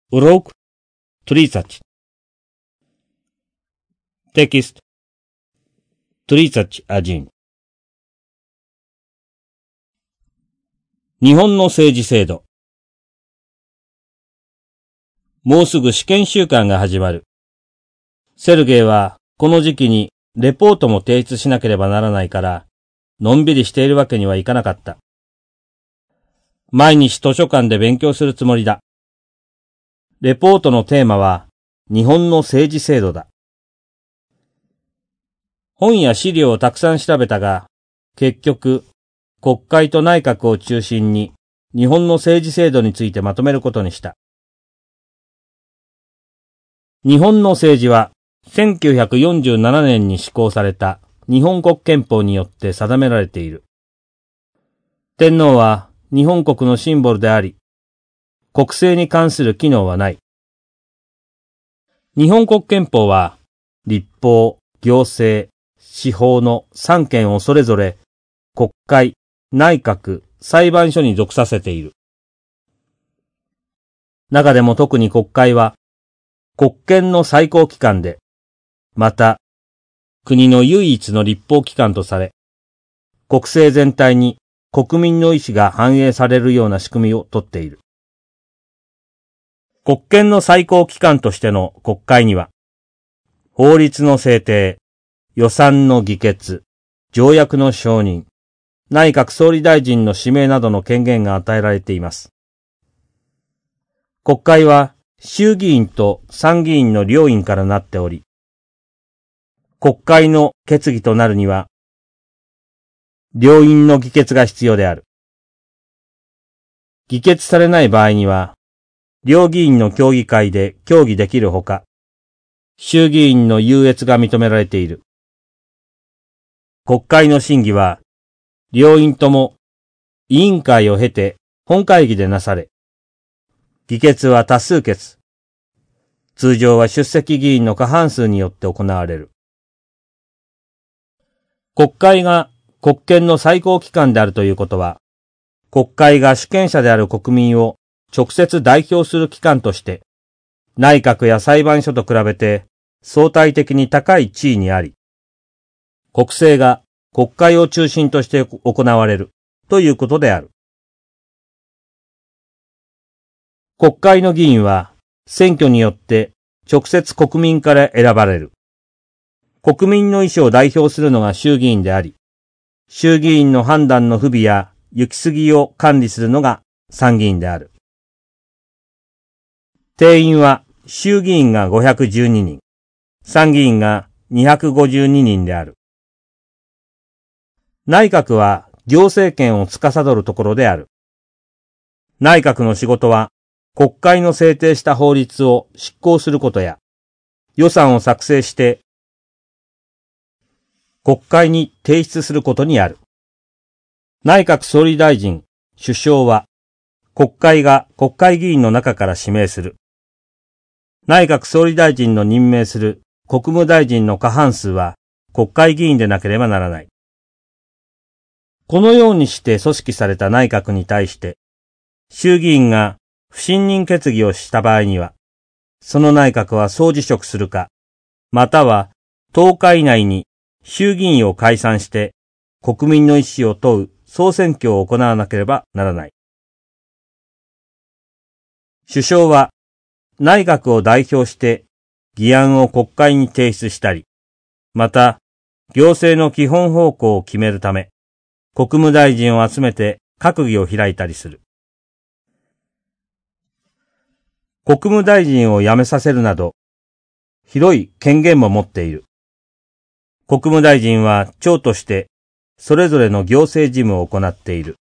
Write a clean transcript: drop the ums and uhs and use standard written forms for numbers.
Урок 30. Текст 31. 日本の政治制度。もうすぐ試験週間が始まる。セルゲイはこの時期にレポートも提出しなければならないから、のんびりしているわけにはいかなかった。毎日図書館で勉強するつもりだ。レポートのテーマは日本の政治制度だ。本や資料をたくさん調べたが、結局、国会と内閣を中心に日本の政治制度についてまとめることにした。日本の政治は1947年に施行された日本国憲法によって定められている。天皇は日本国のシンボルであり、国政に関する機能はない。日本国憲法は、立法、行政、司法の三権をそれぞれ、国会、内閣、裁判所に属させている。中でも特に国会は、国権の最高機関で、また、国の唯一の立法機関とされ、国政全体に国民の意思が反映されるような仕組みをとっている。国権の最高機関としての国会には、法律の制定、予算の議決、条約の承認、内閣総理大臣の指名などの権限が与えられています。国会は衆議院と参議院の両院からなっており、国会の決議となるには、両院の議決が必要である。議決されない場合には、両議院の協議会で協議できるほか、衆議院の優越が認められている。国会の審議は、両院とも委員会を経て本会議でなされ、議決は多数決。通常は出席議員の過半数によって行われる。国会が国権の最高機関であるということは、国会が主権者である国民を直接代表する機関として、内閣や裁判所と比べて相対的に高い地位にあり、国政が国会を中心として行われるということである。国会の議員は選挙によって直接国民から選ばれる。国民の意思を代表するのが衆議院であり、衆議院の判断の不備や行き過ぎを管理するのが参議院である。定員は衆議院が512人、参議院が252人である。内閣は行政権を司るところである。内閣の仕事は国会の制定した法律を執行することや、予算を作成して国会に提出することにある。内閣総理大臣、首相は国会が国会議員の中から指名する。内閣総理大臣の任命する国務大臣の過半数は国会議員でなければならない。このようにして組織された内閣に対して、衆議院が不信任決議をした場合には、その内閣は総辞職するか、または10日以内に衆議院を解散して国民の意思を問う総選挙を行わなければならない。首相は内閣を代表して議案を国会に提出したり、また行政の基本方向を決めるため、国務大臣を集めて閣議を開いたりする。国務大臣を辞めさせるなど、広い権限も持っている。国務大臣は長としてそれぞれの行政事務を行っている。